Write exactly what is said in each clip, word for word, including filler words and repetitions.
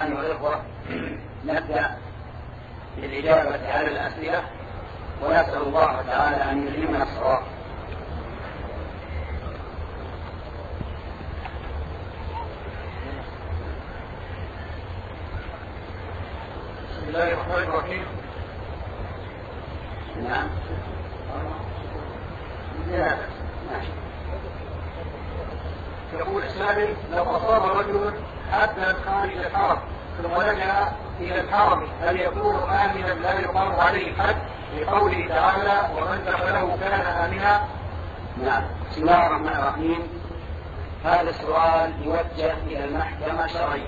أيها الأخوة، نبدأ بالإجابة على الأسئلة ونسأل الله تعالى أن يلهمنا الصواب. بسم الله الرحمن الرحيم. نعم. نعم. يقول السائل: لو أصاب رجل حدا خارج الحرم ثم رجع إلى الحرم هل يكون آمنا لا يقام عليه الحد لقوله تعالى: ومن دخله كان آمنا؟ نعم. بسم الله الرحمن الرحيم. هذا السؤال يوجه إلى المحكمة الشرعية.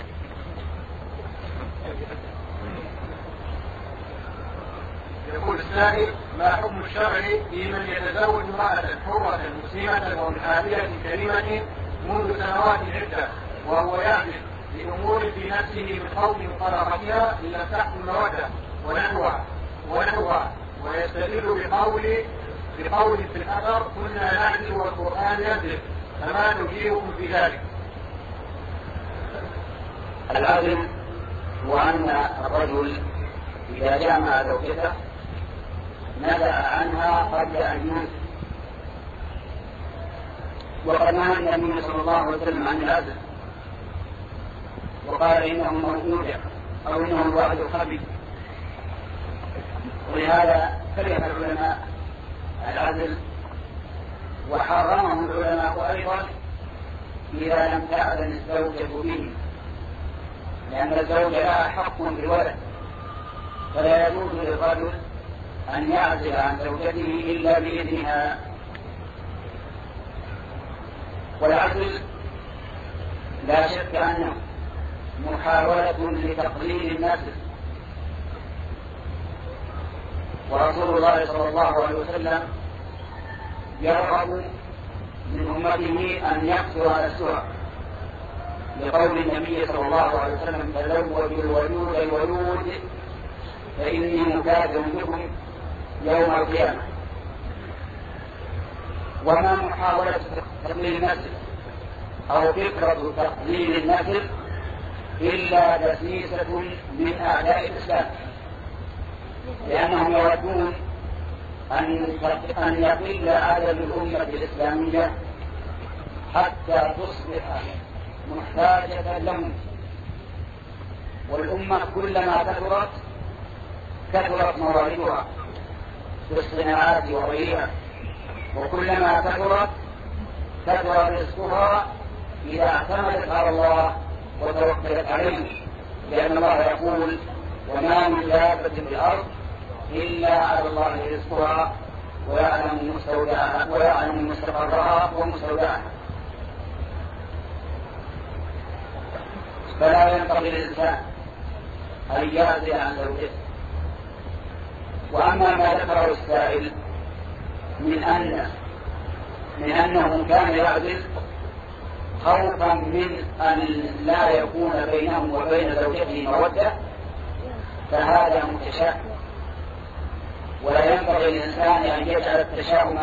يقول السائل: ما حكم الشرع في من يتزوج امرأة حرة مسلمة ومحاملة كريمة منذ سنوات عدة وهو يعمل لأمور في نفسه من خوف طلاقها إن لم تحصل مودة ونحوها ونحوها ويستدل بقول بقول في الأثر: كنا نعدل والقرآن ينزل، فما نجيبكم في ذلك؟ العدل هو أن الرجل إذا جامع زوجته نزع عنها قبل أن ينزل، وقد نهى النبي صلى الله عليه وسلم عن العزل وقال إنه موجود أو إنه الواحد الخبيث، ولهذا كره العلماء العزل وحرمه العلماء أيضا إذا لم تعلم الزوجة به، لأن الزوج لها حق بالولد، فلا يجوز للرجل أن يعزل عن زوجته إلا بإذنها. والعزل لا شك أنه محاولة لتقليل النسل، ورسول الله صلى الله عليه وسلم يرغب من أمته أن يكثر السرعة، لقول النبي صلى الله عليه وسلم: تزوجوا الولود الولود فإني مكاثر بكم يوم القيامة. وما محاولة تقليل النسل أو فكرة تقليل النسل إلا دسيسة من أعداء الإسلام، لأنهم يودون أن يقل عدد الأمة الإسلامية حتى تصبح محتاجة لهم، والأمة كلما كثرت كثرت مواردها في الصناعات وغيرها، وكلما كثرت كثر رزقها إذا اعتمدت على الله وتوكلت عليه، لأن الله يقول: وما من دابة في الأرض إلا على الله رزقها ويعلم مستودعها ويعلم مستقرها ومستودعها. فلا ينبغي للإنسان أن يعزل عن زوجته. وأما ما ذكره السائل من أن من أنه كان يعزل خوفا من أن لا يكون بينه وبين زوجته مودة، فهذا متشائم، ولا ينبغي للإنسان أن يجعل التشاؤم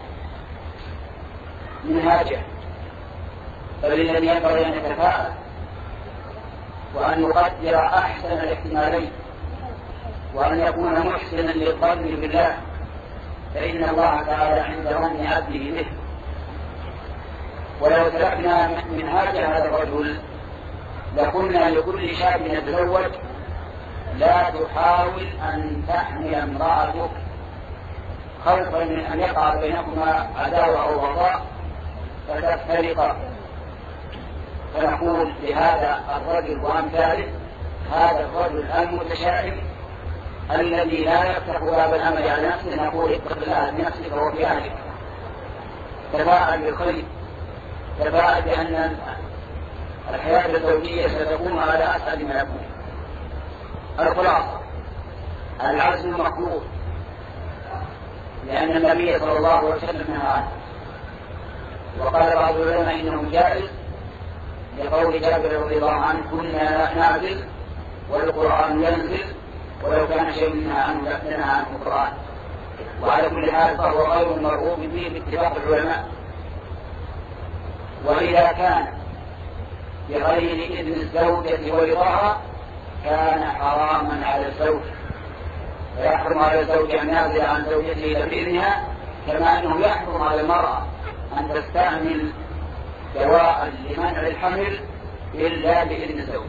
منهاجه، بل الذي ينبغي أن يتفاءل وأن يقدر أحسن الاحتمالين، وأن يكون محسنا للظن بالله، فإن الله تعالى عند ظن عبده به. ولو تركنا منهاج هذا الرجل لقلنا لكل شاب يتزوج: لا تحاول أن تحمل امرأتك خوفا من أن يقع بينكما عداوة أو بغضاء فتفترقا. فنقول لهذا الرجل وأمثاله: هذا الرجل المتشائم الذي لا يفتح باب العمل على نفسه، نقول: اتق الله بنفسك وفي أهلك، تفاعل بالخير، تفاعل بأن الحياة الزوجية ستكون على أسعد ما يكون. الخلاصة: العزل مكروه، لأن النبي صلى الله عليه وسلم نهى عنه، وقال بعض العلماء إنه جائز لقول جابر رضي الله عنه: كنا نعزل والقرآن ينزل، ولو كان شيء منها عنه لنهى عنه القرآن. وعلى كل حال فهو غير مرغوب فيه باتفاق العلماء. وإذا كان بغير إذن الزوجة ورضاها كان حراما على الزوج، ويحرم على الزوج أن يعزل عن زوجته إلا بإذنها، كما أنه يحرم على المرأة أن تستعمل دواء لمنع الحمل إلا بإذن الزوج.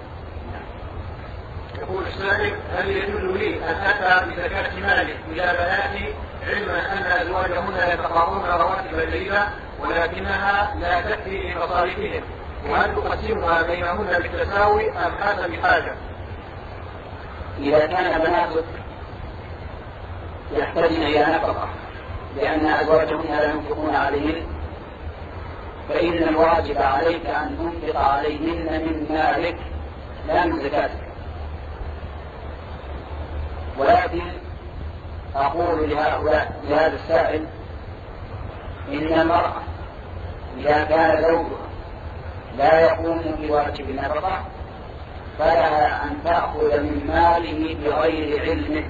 يقول السائل: هل يجوز لي أن أتى بزكاة مالي إلى بناتي علما أن أزواجهن يتقاضون رواتب الليلة ولكنها لا تكفي لمصاريفهم، وهل تقسمها بينهن بالتساوي أم حسب حاجة؟ إذا كان بناتك يحتاجن إلى نفقة لأن أزواجهن لا ينفقون عليهن، فإن الواجب عليك أن تنفق عليهن من مالك لا من زكاتك. ولكن أقول لهؤلاء لهذا السائل: إن المرأة إذا كان زوجها لا يقوم بواجب النفقة فلها أن تأخذ من ماله بغير علمه،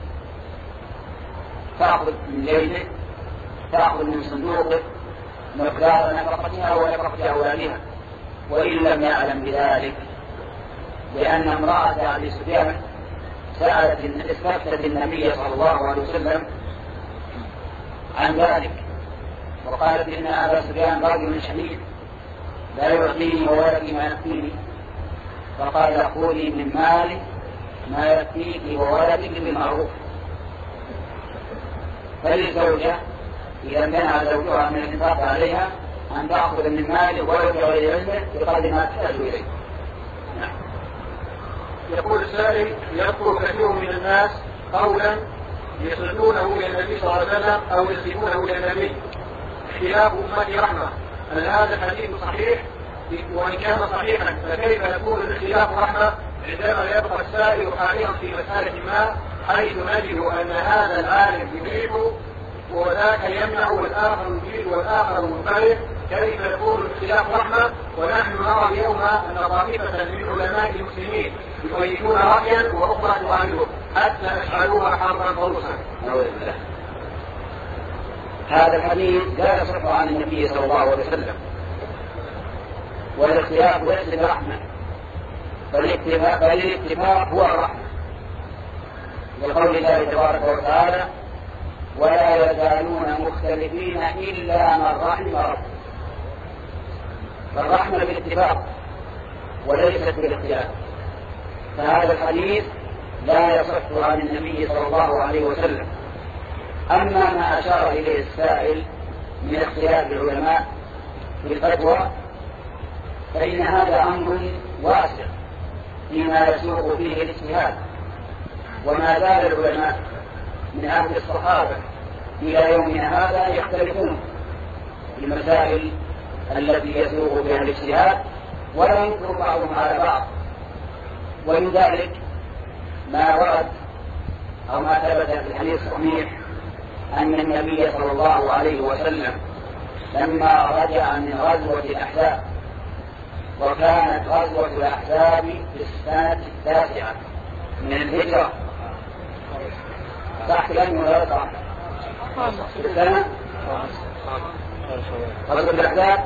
تأخذ من جيبه، تأخذ من صندوقه مقدار نفقتها ونفقة أولادها، وإن لم يعلم بذلك، لأن امرأة أبي سفيان سألت استفتت النبي صلى الله عليه وسلم عن ذلك، وقالت إن أبا سفيان رجل شديد لا يعطيني وولدي ما يكفيني، فقال: خذي من مالي ما يكفيك وولدك بالمعروف. فللزوجة إذا امتنع زوجها من الإنفاق عليها أن تأخذ من ماله ولو بغير علمه بقدر ما تحتاج إليه. يقول السائل: يذكر كثير من الناس قولا يصلونه إلى النبي صلى الله عليه وسلم أو يصفونه إلى النبي: اختلاف أمتي رحمة، هل هذا الحديث صحيح؟ وإن كان صحيحا فكيف يكون الاختلاف رحمة عندما يبقى السائل حائرا في مسألة ما حيث نجد أن هذا العالم يجيب وذاك يمنع والآخر يجيب والآخر منقلب؟ كيف يكون الاختلاف رحمة ونحن نرى اليوم أن طائفة من علماء المسلمين يؤيدون رأيا وأخرى تغالبه حتى يجعلوها حربا فروسا؟ هذا الحديث لا يصح عن النبي صلى الله عليه وسلم، والاختلاف ليس برحمة، بل الاتفاق هو الرحمة، لقول الله تبارك وتعالى: ولا يزالون مختلفين إلا من رحم ربك. فالرحمة بالاتفاق وليست بالاختلاف، فهذا الحديث لا يصح عن النبي صلى الله عليه وسلم. أما ما أشار إليه السائل من اختلاف العلماء في الفتوى فإن هذا أمر واسع فيما يسوق فيه الاجتهاد، وما زال العلماء من عهد الصحابة إلى يومنا هذا يختلفون في المسائل التي يسوق فيها الاجتهاد ولا ينكر بعضهم على بعض. ومن ذلك ما ورد أو ما ثبت في الحديث الصحيح أن النبي صلى الله عليه وسلم لما رجع من غزوة الأحزاب، وكانت غزوة الأحزاب في السنة التاسعة من الهجرة، صح كلامي ولا صح؟ في السنة غزوة الأحزاب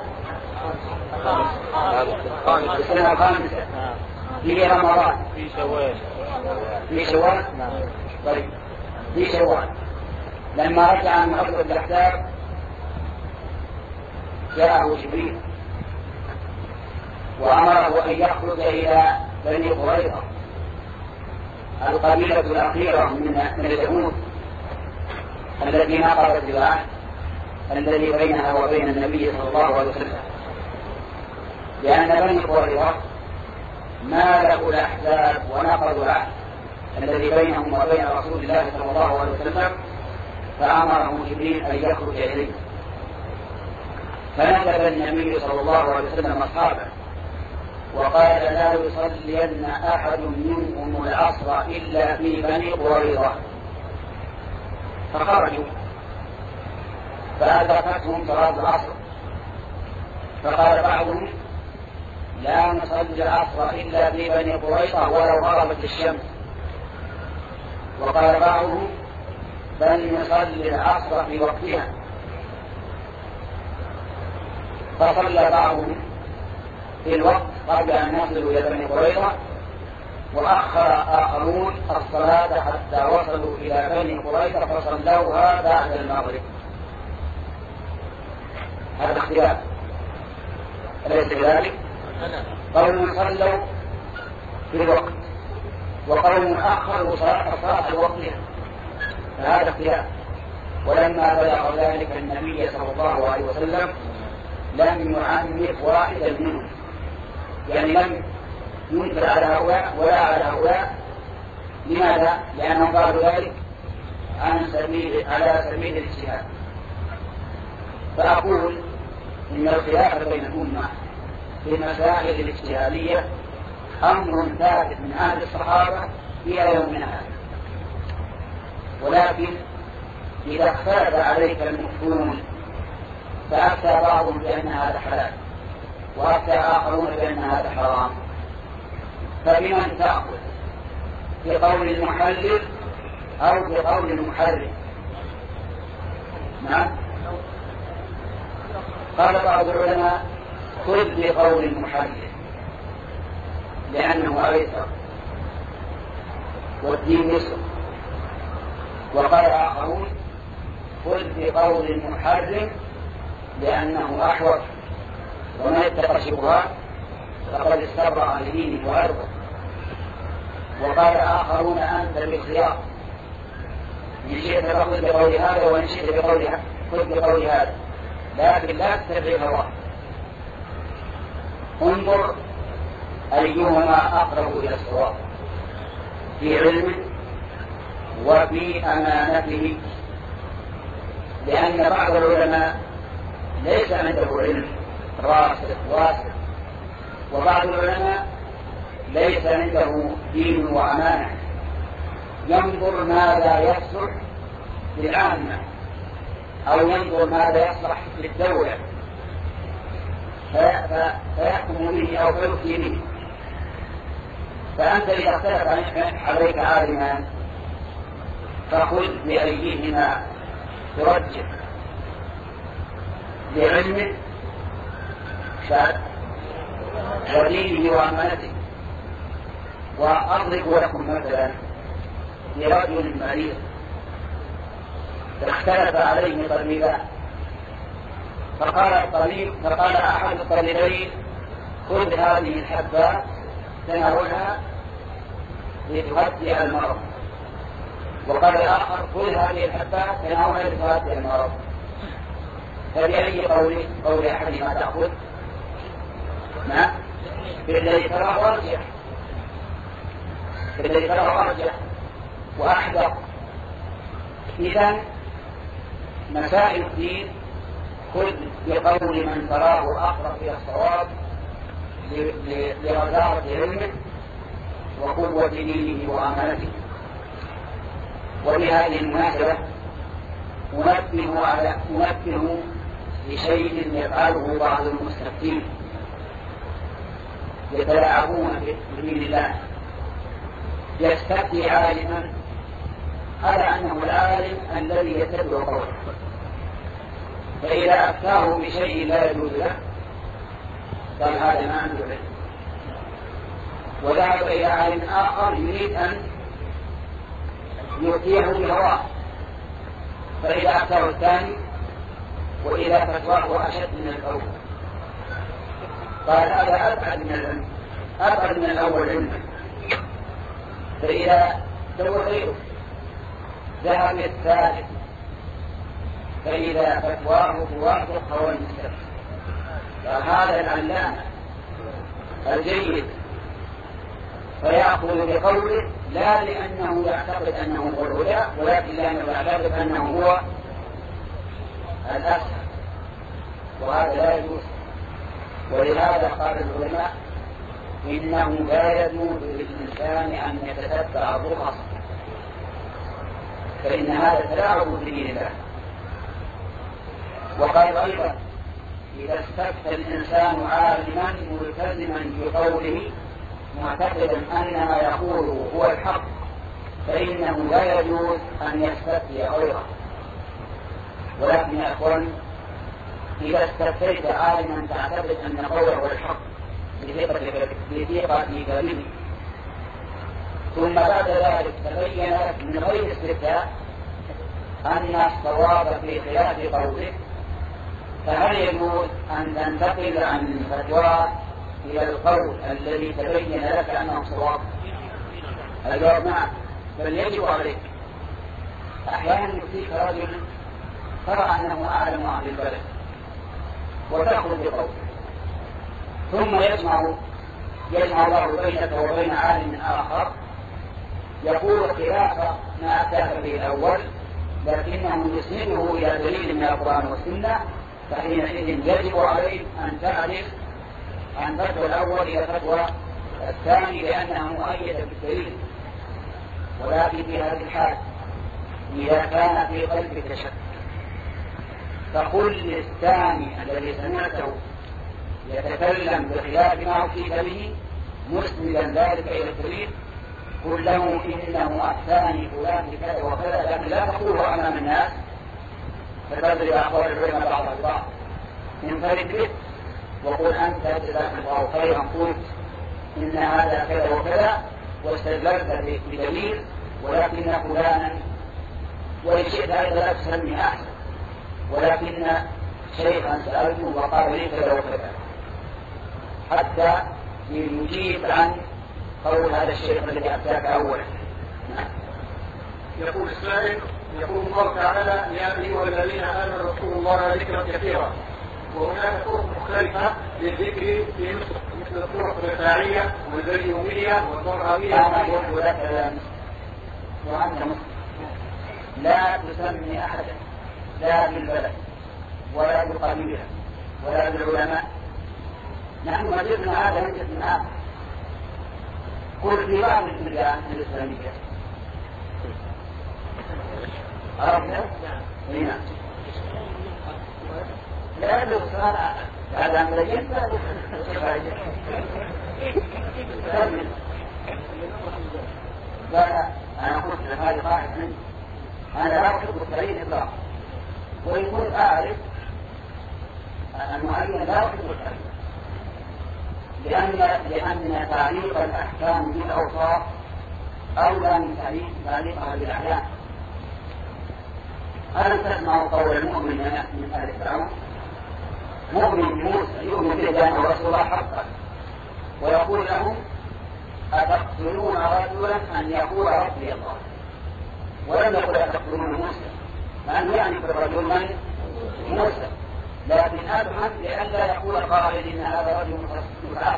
في السنة الخامسة في رمضان في شوال في شوال طيب في شوال لما رجع من غزوة الأحزاب جاءه جبريل وأمره أن يخرج إلى بني قريظة القبيلة الأخيرة من اليهود التي نقضت العهد الذي بينها وبين النبي صلى الله عليه وسلم، لأن بني قريظة مالكوا الأحزاب ونقضوا العهد الذي بينهم وبين رسول الله صلى الله عليه وسلم، فأمره جبريل أن يخرج إليه. فنزل النبي صلى الله عليه وسلم أصحابه وقال: لا يصلين أحد منهم العصر إلا في بني قريظة. فخرجوا فأدركتهم صلاة العصر، فقال بعضهم: لا نصلي العصر إلا في بني قريظة ولو غربت الشمس. وقال بعضهم: بل نصلي العصر في وقتها. فصلى بعضهم في الوقت قبل أن يصلوا إلى بني قريظة، وأخر آخرون الصلاة حتى وصلوا إلى بني قريظة فصلوها بعد المغرب. هذا اختلاف، أليس كذلك؟ قوم صلوا في الوقت وقوم أخروا صلاة وقتها، فهذا اختلاف. ولما بلغ ذلك النبي صلى الله عليه وسلم لم يعنف واحدا منهم، يعني لم ينكر على هؤلاء ولا على هؤلاء. لماذا؟ لأنهم قالوا ذلك عن سبيل على سبيل الاجتهاد. فأقول إن الخلاف بين الأمة في المسائل الاجتهادية أمر ثابت من أهل الصحابة إلى يومنا هذا، ولكن إذا اختلف عليك المفتون فأفتى بعضهم بأن هذا حلال وأفتى آخرون بأن هذا حرام، فبمن تأخذ؟ بقول المحلل أو بقول المحرم؟ نعم، قال بعض العلماء خذ بقول المحلل لأنه أيسر والدين يسر، وقال آخرون خذ بقول المحرم لأنه أحوط، ومن اتقى الشبهات فقد استبرأ لدينه وعرضه. وقال آخرون أنت بالخيار، إن شئت فخذ بقول هذا وإن شئت بقول خذ بقول هذا، لكن لا تتبع هواه. انظر أيهما أقرب إلى الصواب في علمه وفي أمانته، لأن بعض العلماء ليس عنده علم راسخ واسع، وبعض العلماء ليس عنده دين وأمانة، ينظر ماذا يصلح للعامة أو ينظر ماذا يصلح للدولة فيحكم به أو فيفتي به. فأنت إذا اختلف عليك عالمان فخذ بأيهما ترجح، بعلمه شاد ودينه وأمانته. وأضرب لكم مثلا لرجل مريض اختلف عليه طبيبان، فقال الطبيب فقال أحد الطبيبين خذ هذه الحبات تناولها لتهدئ المرض، وقال الآخر خذ هذه الحبات تناولها لتهدئ المرض. فبأي قول قول أحدهما تأخذ؟ نعم، بالذي تراه أرجح، بالذي تراه أرجح وأحدث. إذن مسائل الدين خذ بقول من تراه أقرب إلى الصواب لرزارة علمه وقوة دينه وأمانته. وبهذه المناسبة أنبه على أنبه لشيء يفعله بعض المستفتين يتلاعبون بدين الله. يستفتي عالما على أنه العالم الذي يتبع قوله، فإذا أفتاه بشيء لا يجوز له قال هذا ما عنده علم، وذهب إلى عالم آخر يريد أن يؤتيه بهواه، فإذا أفتاه الثاني وإذا فتواه أشد من الأول قال هذا أبعد من العلم، أبعد من الأول علما. فإذا سوى غيره ذهب الثالث فإذا فتواه توافق هو المستفتي، فهذا العلامة الجيد فيأخذ بقوله لا لأنه يعتقد أنه هو الهدى، ولكن لأنه يعتقد أنه هو الأسهل، وهذا لا يجوز. ولهذا قال العلماء إنه لا يجوز للإنسان أن يتتبع الرخص، فإن هذا تلاعب بدين الله. وقال أيضا إذا استفتى الإنسان عالما ملتزما بقوله معتقدا أن ما يقوله هو الحق فإنه لا يجوز أن يستفتي غيره. ولكن يا أخوان إذا استفتيت عالما تعتقد أن قوله هو الحق بثقة كلمه. ثم بعد ذلك تبين لك من غير استفتاء أن الصواب في خلاف قولك، فهل يجوز أن تنتقل عن الفتوى إلى القول الذي تبين لك أنه صواب؟ الجواب نعم، بل يجب عليك. أحيانا يأتيك رجل ترى أنه أعلم أهل البلد وتأخذ بقوله، ثم يجمع يجمع الله بينك وبين عالم آخر يقول خلاف ما أتاك به الأول، لكنه يسنده إلى دليل من القرآن والسنة، فحينئذ يجب عليك أن تعرف عن فتوى الأول إلى فتوى الثاني لأنها مؤيدة بالدليل. ولكن في هذه الحال إذا كان في قلبك شك فقل للثاني الذي سمعته يتكلم بخلاف ما أفتيت به مسندا ذلك إلى الدليل، قل له إنه أفتاني فلان بكذا وكذا، لكن لا تقوله أمام الناس فتدري أخبار العلماء بعض البعض. انفرد به وقل أنت جزاك الله خيرا قلت إن هذا كذا وكذا واستدللت بدليل، ولكن فلانا وإن شئت أيضا لا تسمي أحسن، ولكن شيخا سألته وقال لي كذا وكذا، حتى يجيب عن قول هذا الشيخ الذي أفتاك أولا. يقول السائل: يقول الله تعالى: يا أيها الذين آمنوا اذكروا الله ذكرا كثيرا. وهناك طرق مختلفة للذكر في مصر مثل الطرق الرفاعية والبيومية والضرابية. أنا أقول لك وأنت مسلم لا تسمي أحدا لا بالبلد ولا بقبيلها ولا بالعلماء. نحن مجدنا هذا من جسم آخر. قل في بعض البلدان الإسلامية عرفنا؟ هنا لا يدرس هذا هذا مليين لا أنا قلت لك هذه قاعدة مني، أنا لا أحب التعيين إطلاقا، وإن كنت أعرف المعين لا أحب التعيين، لأن لأن تعليق الأحكام بالأوصاف أولى من تعليق تعليقها بالأحيان. ألم تسمعوا قول المؤمن من أهل فرعون؟ مؤمن بموسى يؤمن بالله ورسول الله حقا ويقول لهم: أتقتلون رجلا أن يقول ربي الله؟ ولم يقل أتقتلون موسى، مع أنه يعني في الرجل من موسى، لكن أبهم لئلا يقول قائل إن هذا رجل متعصب.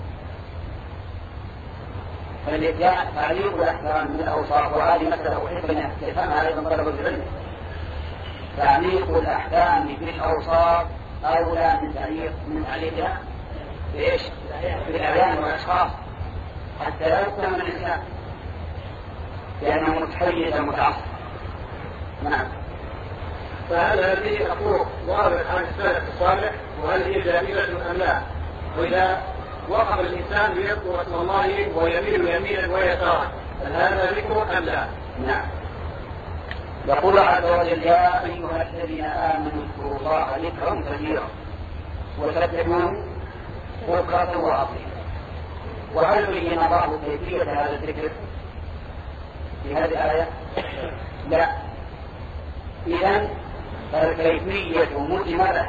فالإتيان تعليق الأحكام من الأوصاف، وهذه مسألة أحب أن تفهمها أيضا طلبة العلم. تعليق الأحكام بالأوصاف أولى من تعليق من تعليقها بإيش؟ بالأعيان والأشخاص، حتى لا يفهم الإنسان لأنه متحيز متعصب. نعم. فهل هذه الطرق ظاهرة عن السلف الصالح، وهل هي جائزة أم لا؟ وإذا وقف الإنسان ليذكر اسم الله ويميل يمينا ويسارا هل هذا ذكر أم لا؟ نعم. يقول عز وجل: يا أيها الذين آمنوا اذكروا الله ذكرا كثيرا وسبحوه بكرة وأصيلا. وهل بين الله كيفية هذا الذكر في هذه الآية؟ لا. إذن فالكيفية مجملة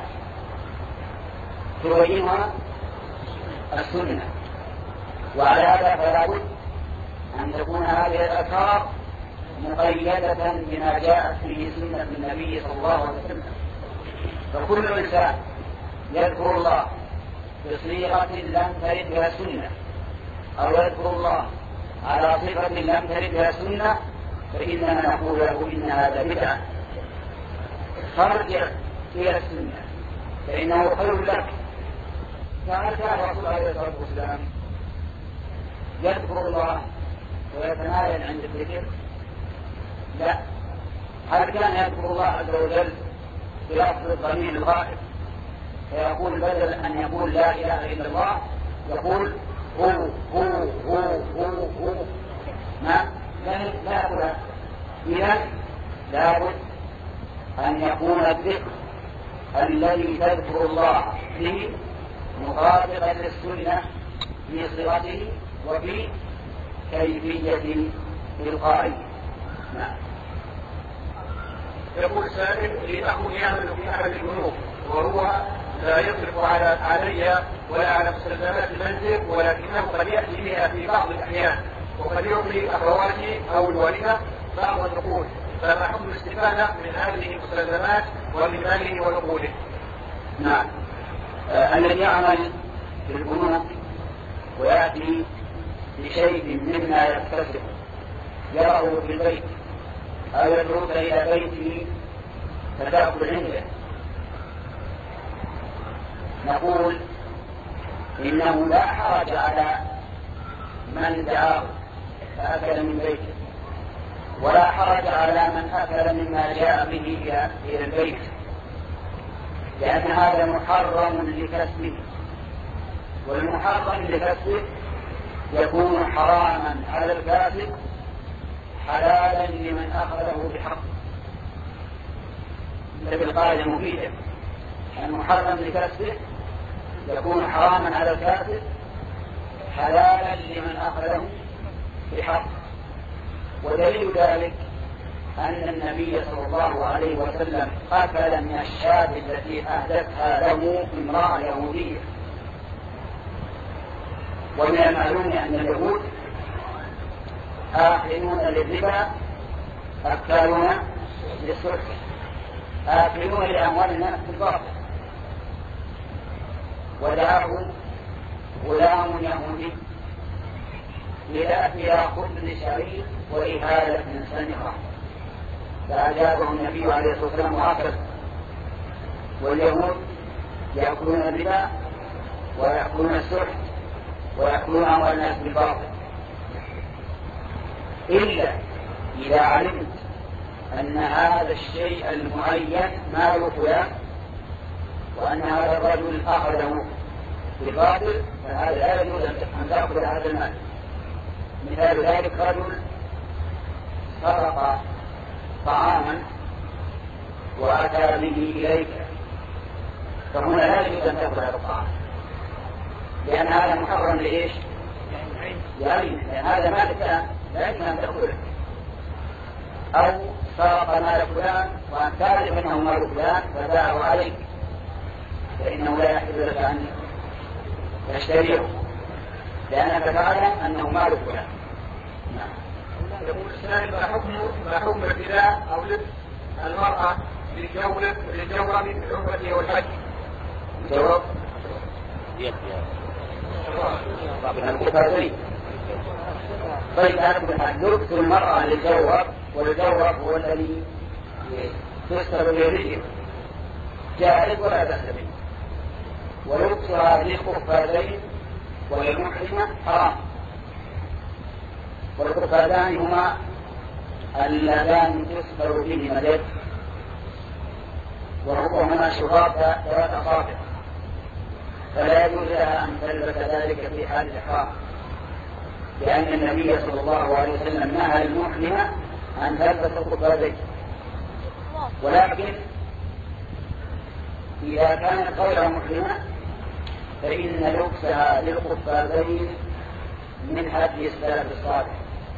تبينها السنة، وعلى هذا فلا بد أن تكون هذه الآثار مقيدة بما جاءت به سنة النبي صلى الله عليه وسلم. فكل إنسان يذكر الله بصيغة لم ترد بها سنة أو يذكر الله على صفة لم ترد بها سنة فإننا نقول له إن هذا بدعة. فارجع إلى السنة فإنه خير لك. فهل كان الرسول عليه الصلاة والسلام يذكر الله ويتنايل عند الذكر؟ لا. هل كان يذكر الله عز وجل بلفظ الضمير الغائب فيقول بدل أن يقول لا إله إلا الله يقول هو هو هو هو هو ما لا يقول؟ إذن لابد أن يكون الذكر الذي تذكر الله به مطابقا للسنة في صيغته وفي كيفية إلقائه. نعم. يقول سائل: لأخو يعمل في أحد البنوك وهو لا يصرف على علي ولا على مستلزمات المنزل، ولكنه قد يأتي بها في بعض الأحيان، وقد يعطي أخواتي أو الوالدة بعض النقود، فما حكم الاستفادة من هذه المستلزمات ومن ماله ونقوده؟ نعم. آه الذي يعمل في البنوك ويأتي بشيء مما يكتسب يراه في البيت أو يترك إلى بيته فتأكل عنده، نقول إنه لا حرج على من دعاه فأكل من بيته، ولا حرج على من أكل مما جاء به إلى البيت، لأن هذا محرم لكسبه، والمحرم لكسبه يكون حراما على الكاسب حلالا لمن أخذه بحق. بالقاعدة المفيدة: المحرم لكسبه يكون حراما على الكاسب حلالا لمن أخذه بحق. ودليل ذلك أن النبي صلى الله عليه وسلم أكل من الشاة التي أهدتها له امرأة يهودية. ومن المعلوم أن اليهود آكلون للربا أكالون للسرقة، آكلون لأموال الناس بالباطل. ودعاه غلام يهودي ليأتي خبز شعير وإهالة من سنخة، فأجابه النبي عليه الصلاة والسلام وأكل. واليهود يأكلون الربا ويأكلون السرقة ويأكلون أموال الناس بالباطل، إلا إذا علمت أن هذا الشيء المعين مال فلان وأن هذا الرجل أخذه بالباطل، فهذا لا يجوز أن تأخذ هذا المال. مثال ذلك: رجل سرق طعاما وأتى به إليك، فهنا لا يجوز أن تأخذ هذا الطعام، لأن هذا محرم لإيش؟ يعني لأن هذا مال فلان لا يجوز أن تأخذه. أو سرق مال فلان وأن تعرف أنه مال فلان فباعه عليك، فإنه لا يحل لك أن تشتريه لأنك تعلم أنه مال فلان. يقول السائل: ما حكم ما حكم ابتداء أو لبس المرأة للجورب للجورب في العمرة والحج؟ الجورب طيب أنا لبس المرأة للجورب، والجورب هو الذي تستر بالرجل جائز ولا بأس به، ولبسها للخفازين وللمحرمة حرام. والخفازان هما اللذان تستر بهما اليد، وهما شراب ذوات أصابع، فلا يجوز لها أن تلبس ذلك في حال الإحرام، لأن النبي صلى الله عليه وسلم نهى المحرمة أن تلبس الخفازين. ولكن إذا كانت غير محرمة فإن لبسها للخفازين من هدي السلف الصالح،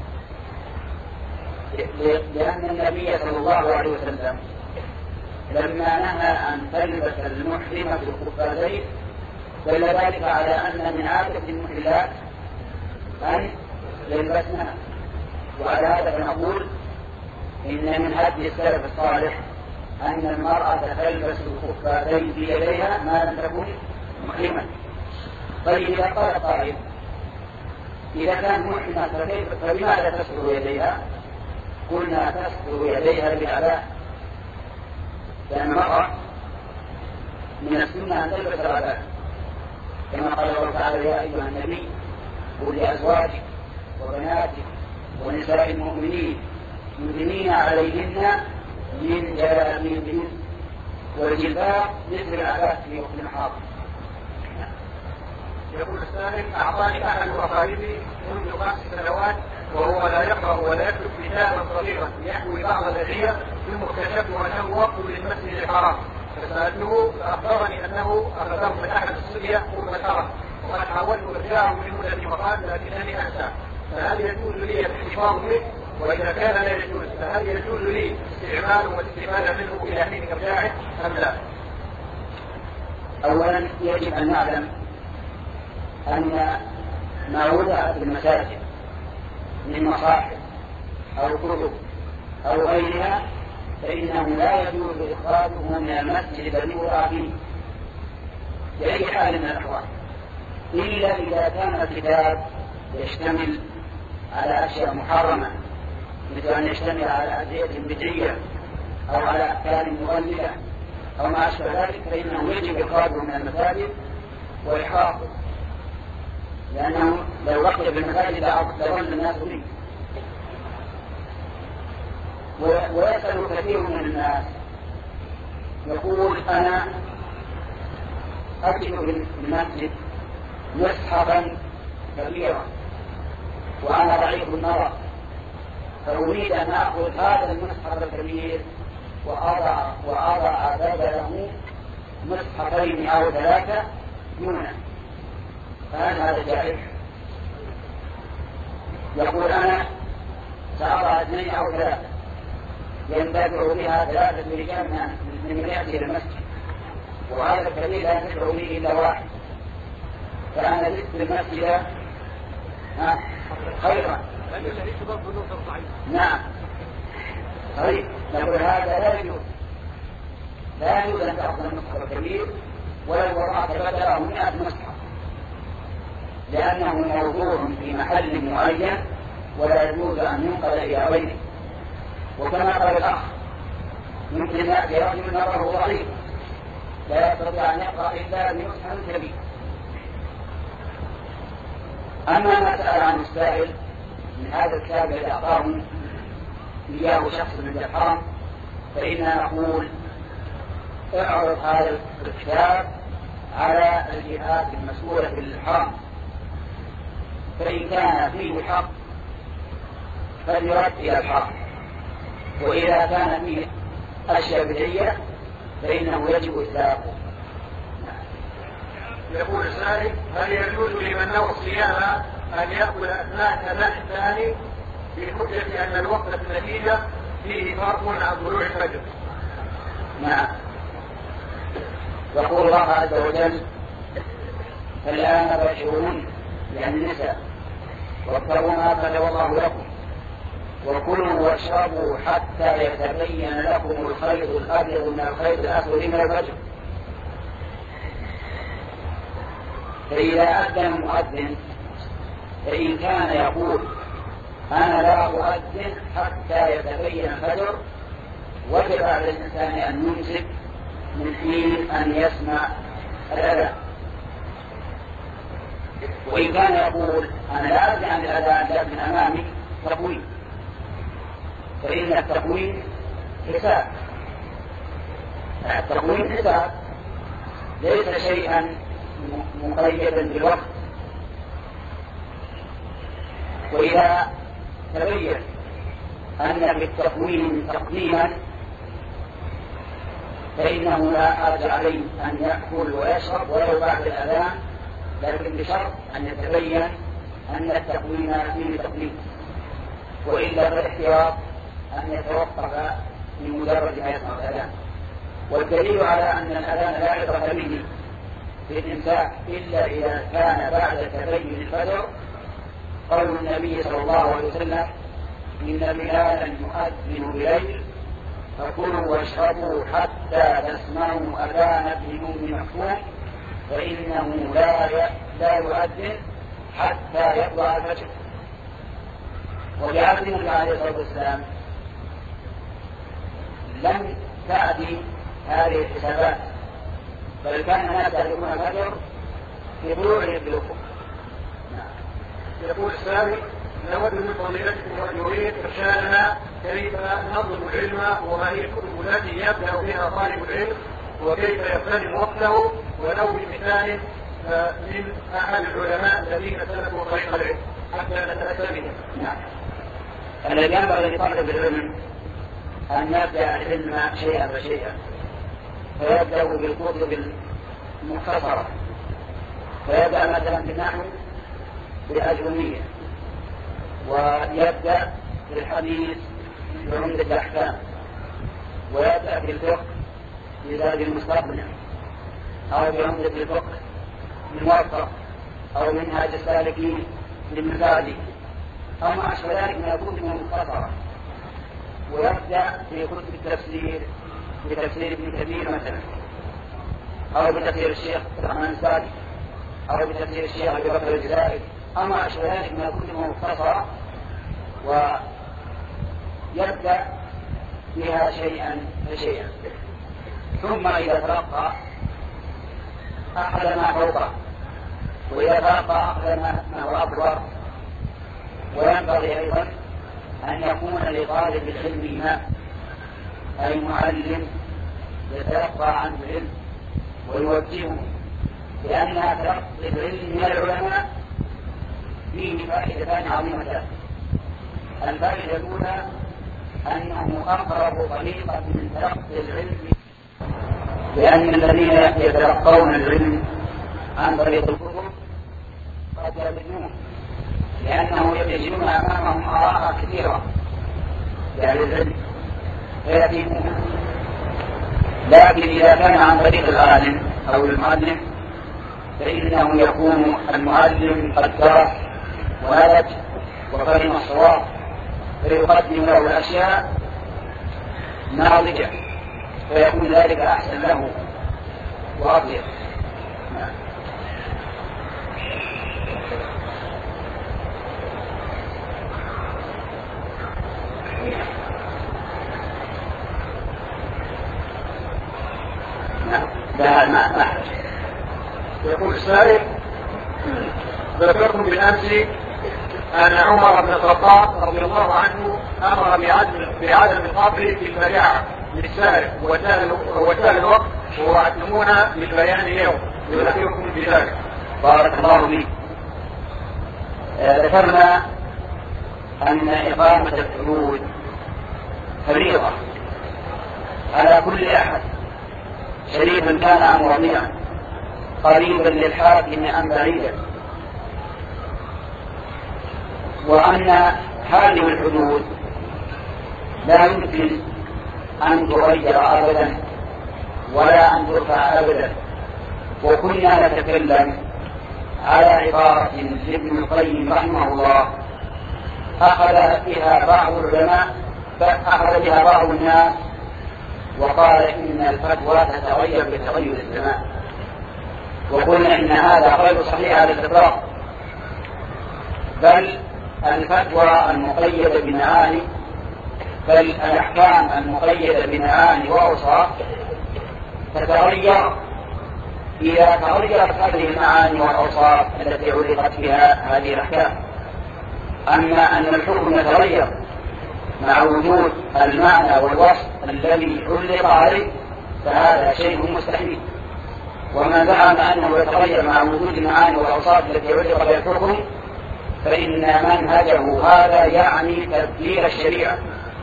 لأن النبي صلى الله عليه وسلم لما نهى أن تلبس المحرمة الخفازين دل ذلك على أن من عادة المحلات أن يلبسنها. وعلى هذا فنقول إن من هدي السلف الصالح أن المرأة تلبس الخفازين في يديها ما لم تكن محرمة. طيب إذا قال قائل: إذا كانت محرمة فلماذا تستر يديها؟ قلنا تستر يديها بالعباءة، لأن المرأة من السنة أن تلبس العباءة، كما قال الله تعالى: يا أيها النبي قل لأزواجك وبناتك ونساء المؤمنين يدنين عليهن من جلابيبهن، والجلباب مثل العباءة في وقت الحاضر. يقول السائل: أعطاني أحد أقاربي منذ خمس سنوات وهو لا يقرأ ولا يكتب كتابا صغيرا يحوي بعض الأدعية، ثم اكتشفت أنه وقف للمسجد الحرام، فسألته فأخبرني أنه أخذه من أحد الصبية قرب الحرم، وقد حاولت إرجاعه من مدة مرات لكنني أنسى، فهل يجوز لي الاحتفاظ به؟ وإذا كان لا يجوز فهل يجوز لي استعماله والاستفادة منه إلى حين إرجاعه أم لا؟ أولا يجب أن نعلم أن ما وضع في المساجد من مصاحف أو كتب أو غيرها فإنه لا يجوز إخراجه من المسجد الذي وضع فيه بأي حال من الأحوال، إلا إذا كان الكتاب يشتمل على أشياء محرمة مثل أن يشتمل على أدعية بدعية أو على أفكار مغلقة أو ما أشبه ذلك، فإنه يجب إخراجه من المساجد وإحراقه، لأنه لو بقي في المساجد لظن الناس به. ويسأل كثير من الناس يقول أنا أجد في المسجد مصحفا كبيرا وأنا ضعيف النظر، فأريد أن أخذ هذا المصحف الكبير وأضع وأضع بدله مصحفين أو ثلاثة دونه، فهل هذا جائز؟ يقول أنا سأضع اثنين أو ثلاثة ينتفع بها ثلاثة رجال من يأتي إلى المسجد، وهذا الكبير لا ينتفع به إلا واحد، فأنا جئت المسجد خيرا. نعم صحيح، نقول هذا لا يجوز، لا يجوز أن تأخذ المصحف الكبير ولو وضعت بدله مئة مصحف، لأنه موضوع في محل معين ولا يجوز أن ينقل إلى غيره. وكما قال الأخ يمكن يأتي رجل نظره ضعيف لا يستطيع أن يقرأ إلا بمصحف كبير. أما ما سأل عن السائل من هذا الكتاب الذي أعطاه إياه شخص من الحرم، فإننا نقول اعرض هذا الكتاب على الجهات المسؤولة بالحرم، فإن كان فيه حق فليرد إلى الحرم، وإذا كان فيه أشياء بدعية فإنه يجب إطلاقه. يقول السائل هل يجوز لمن نوى الصيام أن يأكل أثناء كمال الثاني بحجة أن الوقت النتيجة فيه فرق عن طلوع الفجر؟ نعم، يقول الله عز وجل فالآن باشرون يعني النساء وابتغوا ما كتب الله لكم وكلوا واشربوا حتى يتبين لكم الخيط الأبيض من الخيط الأسود من الفجر. فإذا أذن المؤذن فإن كان يقول أنا لا أؤذن حتى يتبين الفجر وجب على الإنسان أن يمسك من حين أن يسمع الأذان. وإن كان يقول أنا لا أدري عن الأذان لكن أمامي تقويم، فإن التقويم حساب، التقويم حساب ليس شيئا مقيدا بالوقت. وإذا تبين أن في التقويم تقديما فإنه لا حاجة عليه أن يأكل ويشرب ولو بعد الأذان، لكن بشرط أن يتبين أن التقويم فيه تقديم، وإلا فالاحتياط أن يتوقف من مجرد ما يسمع الأذان. والدليل على أن الأذان لا عبرة به في الإمساك إلا إذا كان بعد تبين الفجر قول النبي صلى الله عليه وسلم إن بلالا يؤذن بليل فكلوا واشربوا حتى تسمعوا أذان ابن أم مكتوم فإنه لا لا يؤذن حتى يطلع الفجر. وجعل النبي عليه الصلاة والسلام لم تأتي هذه الحسابات، بل كان الناس يعرفون الفجر في طلوع الافق. يقول السائل نود من فضيلتكم وجهين إرشادنا كيف نطلب العلم وما هي الكتب التي يبدأ بها طالب العلم وكيف يغتنم وقته، ولو بمثال من أحد العلماء الذين سلكوا طريق العلم حتى نتأسى بهم. نعم، الذي ينبغي لطالب العلم أن يبدأ العلم شيئا فشيئا، فيبدأ بالكتب المختصرة فيبدأ مثلا بالنحو بالأجرمية، ويبدأ بالحديث بعمدة الأحكام، ويبدأ بالفقه بزاد المستقبل، أو بعمدة الفقه الموفق، أو منهاج السالكين للمفادي، أو ما أشبه ذلك من الكتب المختصرة. ويبدأ في كتب التفسير بتفسير ابن كثير مثلا، أو بتفسير الشيخ عبد الرحمن السعدي، أو بتفسير الشيخ أبي بكر الجزائري، أو ما أشبه ذلك من الكتب المختصرة، ويبدأ بها شيئا فشيئا، ثم إذا تلقى أخذ ما فوقه، وإذا تلقى أخذ ما هو أكبر. وينبغي أيضا أن يكون لطالب العلم إمام، أي معلم يتلقى عنه العلم ويوجهه، لأنها تلقي العلم من العلماء فيه فائدتان عظيمتان. الفائدة الأولى أنه أقرب طريقة من تلقي العلم، لأن الذين يتلقون العلم عن طريق الكتب قد يبدون، لأنه يجدون أمامهم آراء كثيرة لأهل العلم فيأتيهم. لكن إذا كان عن طريق العالم أو المعلم فإنه يكون المعلم قد درس ونبت وفهم الصواب، فيقدم له الأشياء ناضجة، فيكون ذلك أحسن له وأطيب. يقول السائل: ذكرتم بالأمس أن عمر بن الخطاب رضي الله عنه أمر بعدم القبر في البياعة للسائل وسائل الوقت، ووعدتمونا بالبيان اليوم يذكركم بذلك. بارك الله فيك. ذكرنا أن إقامة الحدود فريضة على كل أحد، شريفا كان أم رضيعا، قريبا للحاكم أم بعيدا، وأن هذه الحدود لا يمكن أن تغير أبدا ولا أن ترفع أبدا. وكنا نتكلم على عبارة لابن القيم رحمه الله أخذ بها بعض العلماء أخذ بها بعض الناس وقال إن الفتوى تتغير بتغير الزمان، وقلنا إن هذا غير صحيح على الإطلاق، بل الفتوى المقيدة بمعاني بل الأحكام المقيدة بمعاني وأوصاف تتغير إذا تغيرت هذه المعاني والأوصاف التي علقت بها هذه الأحكام. أما أن الحكم يتغير مع وجود المعنى والوصف الذي علق عليه فهذا شيء مستحيل. ومن زعم أنه يتغير مع وجود المعاني والأوصاف التي علق بها الحكم فإن منهجه هذا يعني تبديل الشريعة.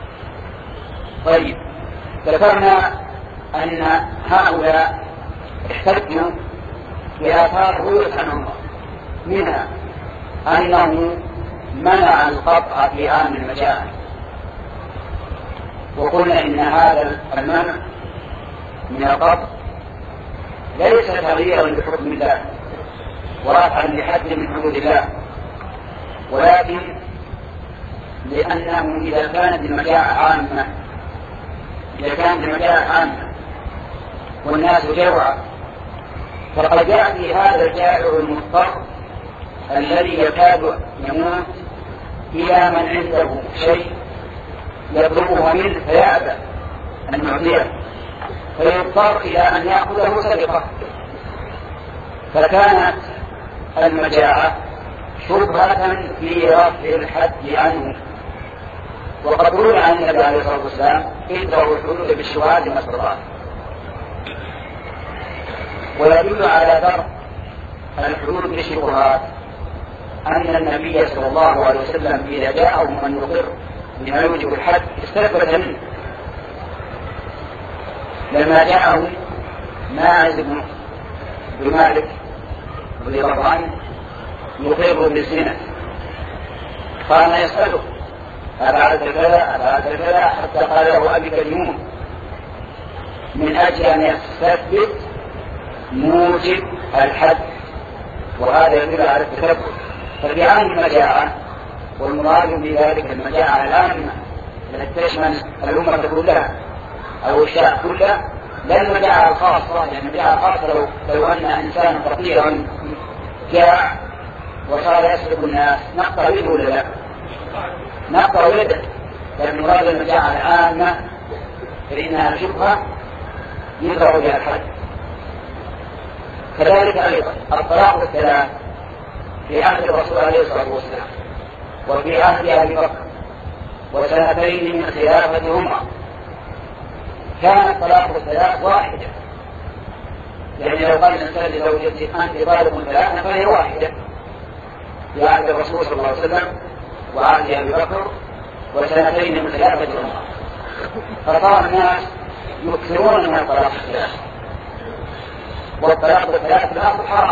طيب، ذكرنا أن هؤلاء احتجوا بآثار رويت عن عمر، منها أنه منع القطع في عام المجاعة، وقلنا إن هذا المنع من القطع ليس تغييرا لحكم الله ورفعا لحد من حدود الله، ولكن لأنه إذا كانت المجاعة عامة إذا كانت المجاعة عامة والناس جوعى فقد يأتي هذا الجائع المضطر الذي يكاد يموت إلى من عنده شيء يطلبه منه فيأبى أن يعطيه، فيضطر إلى أن يأخذه سرقة. فكانت المجاعة شبهة في رفع الحد عنه، وقد روي عن النبي عليه الصلاة والسلام ادعوا الحدود بالشبهات ما استطعتم. ويدل على درء الحدود بالشبهات أن النبي صلى الله عليه وسلم إذا جاءه من يقر بما يوجب الحد استثبت منه. لما جاءه ماعز بن مالك رضي الله عنه يقر بالزنا، كان يسأله أفعلت كذا أفعلت كذا، حتى قال له أبي كلمون من أجل أن يستثبت موجب الحد، وهذا يدل على التكبر. ففي عام المجاعة، والمراد بذلك المجاعة العامة التي تشمل الأمة كلها أو الشعب كله، لا المجاعة الخاصة، لأن المجاعة الخاصة لو, لو أن إنسانا فقيرا جاع وصار يسلك الناس نقطع يده ولا لا؟ نقطع يده. لأن مراد المجاعة العامة فإنها شبهة يضرب بها الحد. كذلك أيضا الطلاق الثلاث في عهد الرسول عليه الصلاة والسلام وفي عهد أبي بكر وسنتين من خلافة عمر كان الطلاق الثلاث واحدة، يعني لو قال الإنسان لزوجته أنت طالق ثلاثة فهي واحدة في عهد الرسول صلى الله عليه وسلم وعهد أبي بكر وسنتين من خلافة عمر. فصار الناس يكثرون من الطلاق الثلاث، والطلاق الثلاث الأصل حرام.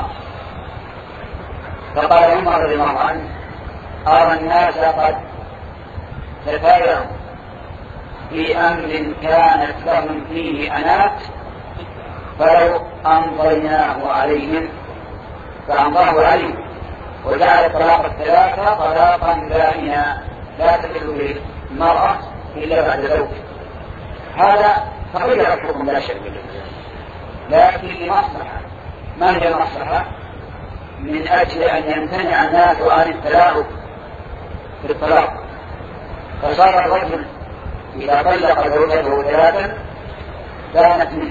فقال عمر رضي الله عنه أرى الناس قد تفايروا في أمر كانت لهم فيه أنات فلو أمضيناه عليهم فأمضاه عليهم، وجعل الطلاق الثلاثة طلاقا بائنا لا تحل به المرأة إلا بعد زوج. هذا تغير الحكم لا شك، لكن لمصلحة. ما هي المصلحة؟ من أجل أن يمتنع الناس عن التلاعب في الطلاق. فصار الرجل إذا طلق زوجته ثلاثا كانت منه.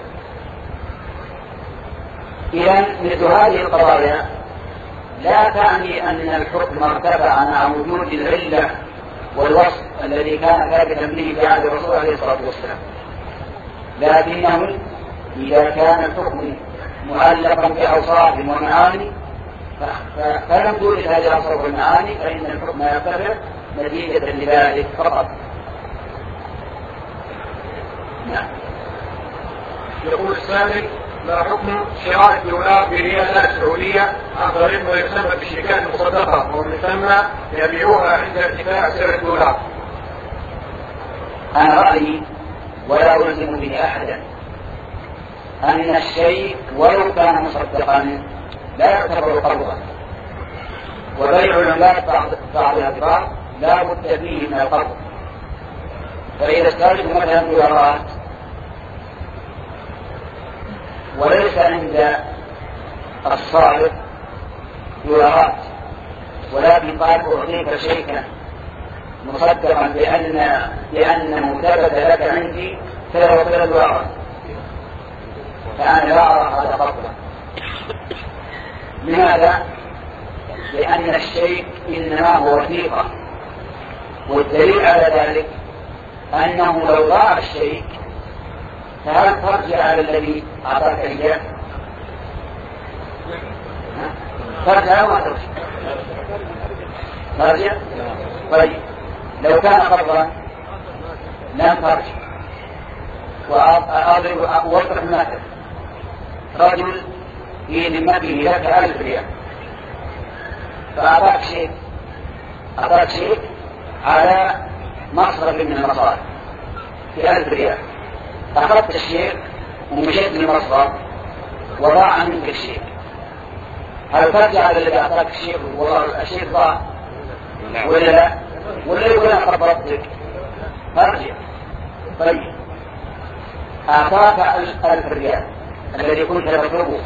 إذن مثل هذه القضايا لا تعني أن الحكم ارتفع مع وجود العلة والوصف الذي كان ثابتا به في عهد الرسول عليه الصلاة والسلام، لكنه إذا كان الحكم معلقا بأوصاف ومعاني فلم توجد هذه الأوصاف والمعاني فإن الحكم يرتفع نتيجة لذلك فقط. نعم. يقول السائل: ما حكم شراء الدولار بريالات سعودية عن طريق ما يسمى بالشيكات المصدقة والمسمى يبيعوها عند ارتفاع سعر الدولار؟ أنا رأيي ولا ألزم به أحدا أن الشيء ولو كان مصدقا لا يعتبر قرضا، وبيع العملات بعض الأضرار لا بد فيه من القرض. فإذا استخرجت مثلا دولارات وليس عند الصارف دولارات ولكن قال أعطيك شيئا مصدقا بأن بأنه ثبت لك عندي ثلاث وثلاث دولارات، فأنا لا أرى هذا قرضا. لماذا؟ لأن الشيء إنما هو وثيقة، والدليل على ذلك أنه لو ضاع الشيء فهل ترجع على الذي أعطاك إياه؟ ترجع أو ما ترجع؟ ترجع؟ طيب لو كان قرضا لم ترجع. وأضرب وأضرب مثل: رجل في ذمته لك ألف ريال فأعطاك شيء أعطاك شيء على مصرف من المصارف في ألف ريال، أخذت الشيء ومشيت للمصرف وضاع منك الشيء، هل ترجع على الذي أعطاك الشيء والشيء ضاع ولا لا؟ ولا يقول أنا قرضتك؟ ترجع. طيب أعطاك ألف ريال الذي كنت تطلبه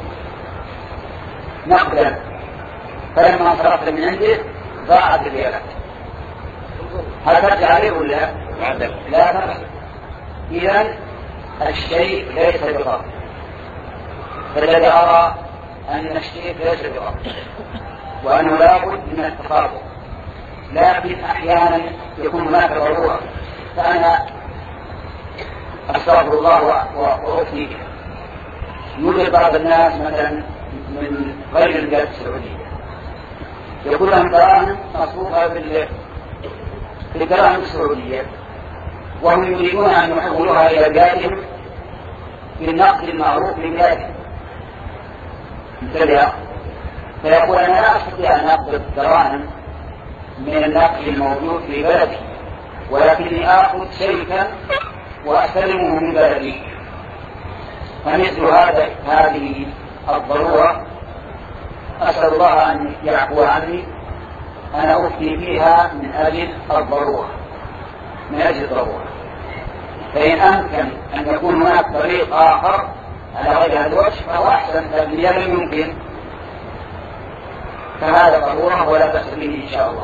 نقدا، فلما صرفت من عنده ضاعت الريالات، هل ترجع عليه ولا لا؟ ترجع. إذن الشيء ليس بقرض، فالذي أرى أن الشيء ليس بقرض وأنه لا بد من التقارب، لكن أحيانا يكون هناك ضرورة فأنا أستغفر الله وأثني به. يوجد بعض الناس مثلا من غير البلاد السعودية يقول لهم دراهم مصروفة في الدراهم السعودية، وهم يريدون أن يحولوها إلى بلادهم بالنقد المعروف لبلادهم مثل فيقول أنا لا أستطيع أن أقبض دراهم من النقد الموجود في بلدي، ولكني آخذ شيكا وأستلمه من بلدي. فمثل هذا هذه الضرورة أسأل الله أن يعفو عني، أنا أفتي فيها من أجل الضرورة من أجل الضرورة. فإن أمكن أن يكون هناك طريق آخر على غير هذا الوجه فهو أحسن، لكن إذا لم يمكن فهذا ضرورة ولا بأس به إن شاء الله.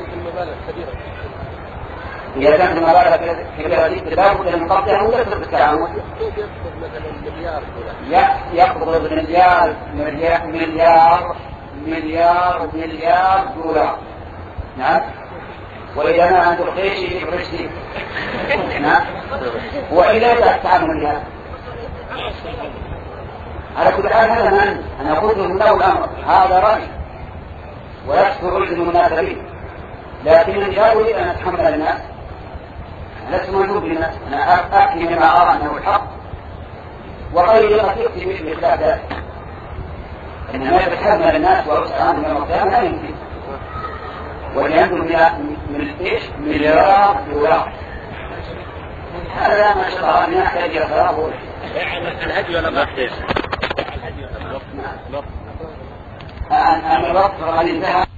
إذا كانت المبالغ كبيرة جدا لابد أن نقطعه ويترك التعامل. يقبض مليار مليار مليار مليار مليار دولار. نعم. وإذا ما عنده الخيش يجيب رشدي. نعم. وإذا التعامل بها على كل حال هذا من أنا أقول من له الأمر، هذا رأي ولست ألزم الناس به، لكن لا أريد أن أتحمل الناس، لست مندوب للناس، أنا أحكي مما أرى أنه الحق وغيري قد يكتب بخلاف ذلك. إنما يتحمل الناس وأسأل عنهم يوم القيامة لا يمكن، ولينظر من إيش مليار دولار. هذا ما شاء الله أن يحتاج إلى صلاة الهدي ولا ما يحتاج؟ أن الوقت فقد انتهى.